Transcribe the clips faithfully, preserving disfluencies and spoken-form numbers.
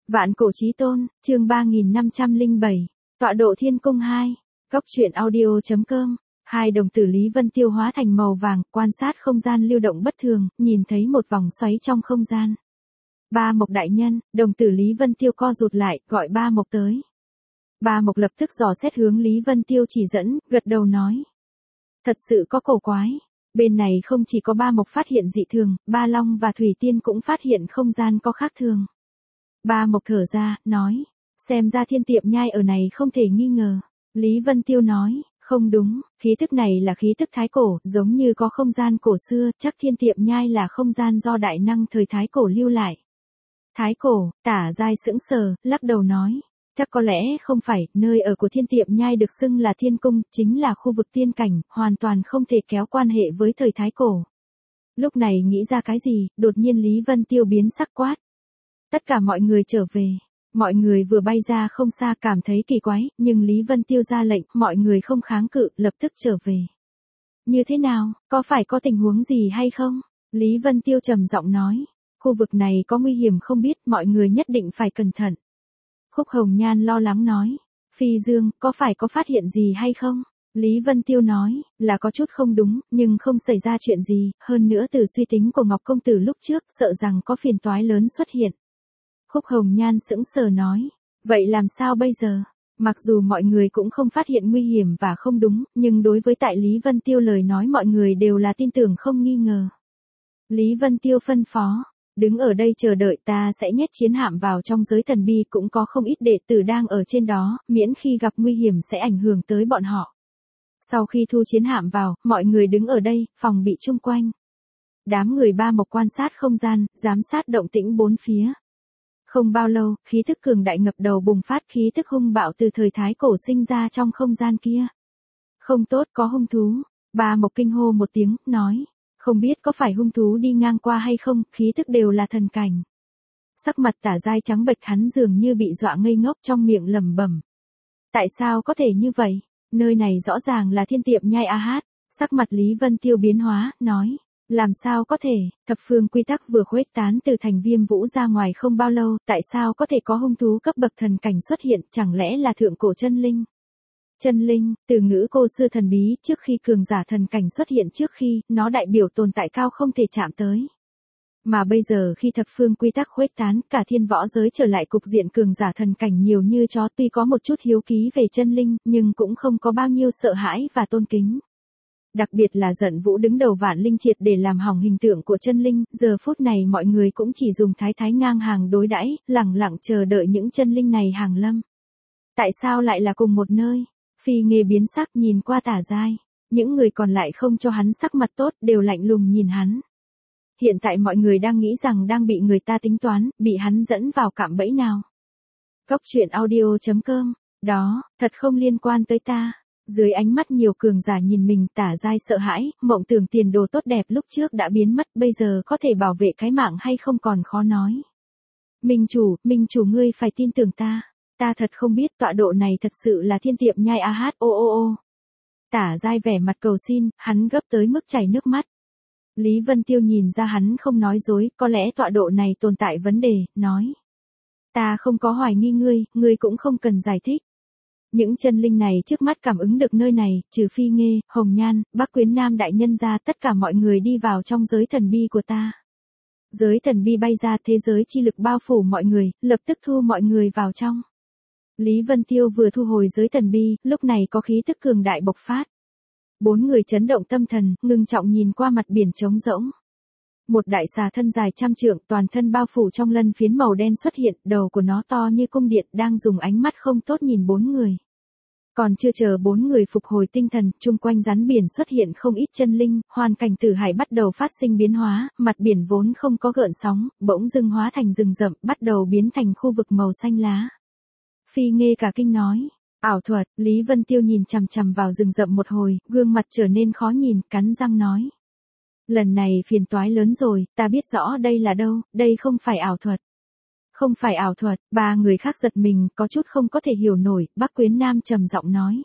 Vạn cổ chí tôn, chương ba nghìn năm trăm lẻ bảy, tọa độ thiên cung hai, góc truyện audio.com. Hai đồng tử Lý Vân Tiêu hóa thành màu vàng, quan sát không gian lưu động bất thường, nhìn thấy một vòng xoáy trong không gian. Ba Mộc đại nhân, đồng tử Lý Vân Tiêu co rụt lại, gọi Ba Mộc tới. Ba Mộc lập tức dò xét hướng Lý Vân Tiêu chỉ dẫn, gật đầu nói. Thật sự có cổ quái. Bên này không chỉ có Ba Mộc phát hiện dị thường, Ba Long và Thủy Tiên cũng phát hiện không gian có khác thường. Ba Mộc thở ra, nói. Xem ra thiên tiệm nhai ở này không thể nghi ngờ. Lý Vân Tiêu nói. Không đúng, khí tức này là khí tức thái cổ, giống như có không gian cổ xưa, chắc thiên tiệm nhai là không gian do đại năng thời thái cổ lưu lại. Thái cổ, Tả Giai sững sờ, lắc đầu nói. Chắc có lẽ không phải, nơi ở của thiên tiệm nhai được xưng là thiên cung, chính là khu vực tiên cảnh, hoàn toàn không thể kéo quan hệ với thời thái cổ. Lúc này nghĩ ra cái gì, đột nhiên Lý Vân Tiêu biến sắc quát. Tất cả mọi người trở về. Mọi người vừa bay ra không xa cảm thấy kỳ quái, nhưng Lý Vân Tiêu ra lệnh, mọi người không kháng cự, lập tức trở về. Như thế nào, có phải có tình huống gì hay không? Lý Vân Tiêu trầm giọng nói. Khu vực này có nguy hiểm không biết, mọi người nhất định phải cẩn thận. Khúc Hồng Nhan lo lắng nói. Phi Dương, có phải có phát hiện gì hay không? Lý Vân Tiêu nói, là có chút không đúng, nhưng không xảy ra chuyện gì, hơn nữa từ suy tính của Ngọc Công Tử lúc trước, sợ rằng có phiền toái lớn xuất hiện. Khúc Hồng Nhan sững sờ nói, vậy làm sao bây giờ? Mặc dù mọi người cũng không phát hiện nguy hiểm và không đúng, nhưng đối với tại Lý Vân Tiêu lời nói mọi người đều là tin tưởng không nghi ngờ. Lý Vân Tiêu phân phó, đứng ở đây chờ đợi ta sẽ nhét chiến hạm vào trong giới thần bi, cũng có không ít đệ tử đang ở trên đó, miễn khi gặp nguy hiểm sẽ ảnh hưởng tới bọn họ. Sau khi thu chiến hạm vào, mọi người đứng ở đây, phòng bị chung quanh. Đám người Ba Mộc quan sát không gian, giám sát động tĩnh bốn phía. Không bao lâu, khí thức cường đại ngập đầu bùng phát, khí thức hung bạo từ thời thái cổ sinh ra trong không gian kia. Không tốt, có hung thú. Ba Mộc kinh hô một tiếng, nói. Không biết có phải hung thú đi ngang qua hay không, khí thức đều là thần cảnh. Sắc mặt Tả Giai trắng bệch, hắn dường như bị dọa ngây ngốc, trong miệng lẩm bẩm. Tại sao có thể như vậy? Nơi này rõ ràng là thiên tiệm nhai a hát. Sắc mặt Lý Vân Tiêu biến hóa, nói. Làm sao có thể, thập phương quy tắc vừa khuếch tán từ thành Viêm Vũ ra ngoài không bao lâu, tại sao có thể có hung thú cấp bậc thần cảnh xuất hiện, chẳng lẽ là thượng cổ chân linh? Chân linh, từ ngữ cô xưa thần bí, trước khi cường giả thần cảnh xuất hiện, trước khi, nó đại biểu tồn tại cao không thể chạm tới. Mà bây giờ khi thập phương quy tắc khuếch tán, cả thiên võ giới trở lại cục diện cường giả thần cảnh nhiều như chó, tuy có một chút hiếu ký về chân linh, nhưng cũng không có bao nhiêu sợ hãi và tôn kính. Đặc biệt là Giận Vũ đứng đầu Vạn Linh Triệt để làm hỏng hình tượng của chân linh, giờ phút này mọi người cũng chỉ dùng thái thái ngang hàng đối đãi, lẳng lặng chờ đợi những chân linh này hàng lâm. Tại sao lại là cùng một nơi? Phi Nghê biến sắc nhìn qua Tả Giai, những người còn lại không cho hắn sắc mặt tốt, đều lạnh lùng nhìn hắn. Hiện tại mọi người đang nghĩ rằng đang bị người ta tính toán, bị hắn dẫn vào cạm bẫy nào. Góc truyện audio.com, đó, thật không liên quan tới ta. Dưới ánh mắt nhiều cường giả nhìn mình, Tả Giai sợ hãi, mộng tưởng tiền đồ tốt đẹp lúc trước đã biến mất, bây giờ có thể bảo vệ cái mạng hay không còn khó nói. Minh chủ, Minh chủ ngươi phải tin tưởng ta. Ta thật không biết tọa độ này thật sự là thiên tiệm nhai a hát, ô ô ô. Tả Giai vẻ mặt cầu xin, hắn gấp tới mức chảy nước mắt. Lý Vân Tiêu nhìn ra hắn không nói dối, có lẽ tọa độ này tồn tại vấn đề, nói. Ta không có hoài nghi ngươi, ngươi cũng không cần giải thích. Những chân linh này trước mắt cảm ứng được nơi này, trừ Phi Nghê, Hồng Nhan, Bắc Quyến Nam đại nhân ra, tất cả mọi người đi vào trong giới thần bi của ta. Giới thần bi bay ra, thế giới chi lực bao phủ mọi người, lập tức thu mọi người vào trong. Lý Vân Tiêu vừa thu hồi giới thần bi, lúc này có khí tức cường đại bộc phát. Bốn người chấn động tâm thần, ngưng trọng nhìn qua mặt biển trống rỗng. Một đại xà thân dài trăm trượng, toàn thân bao phủ trong lân phiến màu đen xuất hiện, đầu của nó to như cung điện, đang dùng ánh mắt không tốt nhìn bốn người. Còn chưa chờ bốn người phục hồi tinh thần, chung quanh rắn biển xuất hiện không ít chân linh, hoàn cảnh tử hải bắt đầu phát sinh biến hóa, mặt biển vốn không có gợn sóng, bỗng dưng hóa thành rừng rậm, bắt đầu biến thành khu vực màu xanh lá. Phi Nghê cả kinh nói, ảo thuật. Lý Vân Tiêu nhìn chằm chằm vào rừng rậm một hồi, gương mặt trở nên khó nhìn, cắn răng nói. Lần này phiền toái lớn rồi, ta biết rõ đây là đâu, đây không phải ảo thuật. Không phải ảo thuật, ba người khác giật mình, có chút không có thể hiểu nổi, Bắc Quyến Nam trầm giọng nói.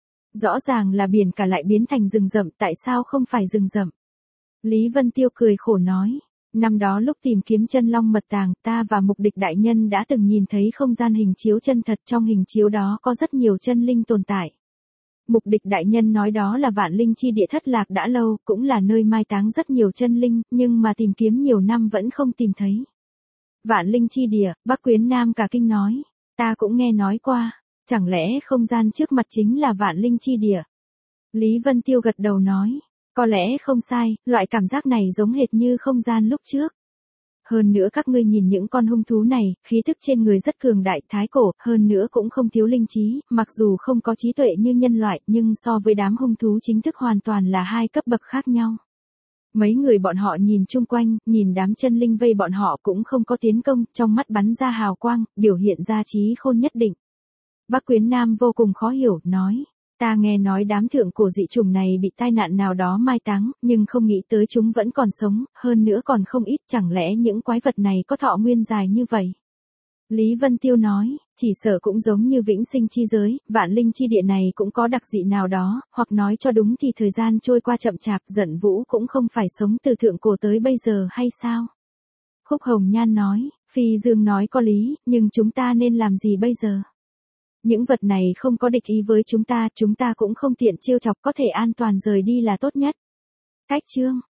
Rõ ràng là biển cả lại biến thành rừng rậm, tại sao không phải rừng rậm? Lý Vân Tiêu cười khổ nói. Năm đó lúc tìm kiếm chân long mật tàng, ta và Mục Địch đại nhân đã từng nhìn thấy không gian hình chiếu chân thật, trong hình chiếu đó có rất nhiều chân linh tồn tại. Mục Địch đại nhân nói đó là vạn linh chi địa thất lạc đã lâu, cũng là nơi mai táng rất nhiều chân linh, nhưng mà tìm kiếm nhiều năm vẫn không tìm thấy. Vạn linh chi địa, Bắc Quyến Nam cả kinh nói, ta cũng nghe nói qua, chẳng lẽ không gian trước mặt chính là vạn linh chi địa? Lý Vân Tiêu gật đầu nói, có lẽ không sai, loại cảm giác này giống hệt như không gian lúc trước. Hơn nữa các ngươi nhìn những con hung thú này, khí thức trên người rất cường đại, thái cổ, hơn nữa cũng không thiếu linh trí, mặc dù không có trí tuệ như nhân loại, nhưng so với đám hung thú chính thức hoàn toàn là hai cấp bậc khác nhau. Mấy người bọn họ nhìn chung quanh, nhìn đám chân linh vây bọn họ cũng không có tiến công, trong mắt bắn ra hào quang, biểu hiện ra trí khôn nhất định. Bắc Quyến Nam vô cùng khó hiểu, nói, ta nghe nói đám thượng cổ dị chủng này bị tai nạn nào đó mai táng, nhưng không nghĩ tới chúng vẫn còn sống, hơn nữa còn không ít, chẳng lẽ những quái vật này có thọ nguyên dài như vậy? Lý Vân Tiêu nói, chỉ sợ cũng giống như vĩnh sinh chi giới, vạn linh chi địa này cũng có đặc dị nào đó, hoặc nói cho đúng thì thời gian trôi qua chậm chạp, Dận Vũ cũng không phải sống từ thượng cổ tới bây giờ hay sao? Khúc Hồng Nhan nói, Phi Dương nói có lý, nhưng chúng ta nên làm gì bây giờ? Những vật này không có địch ý với chúng ta, chúng ta cũng không tiện trêu chọc, có thể an toàn rời đi là tốt nhất. Cách chương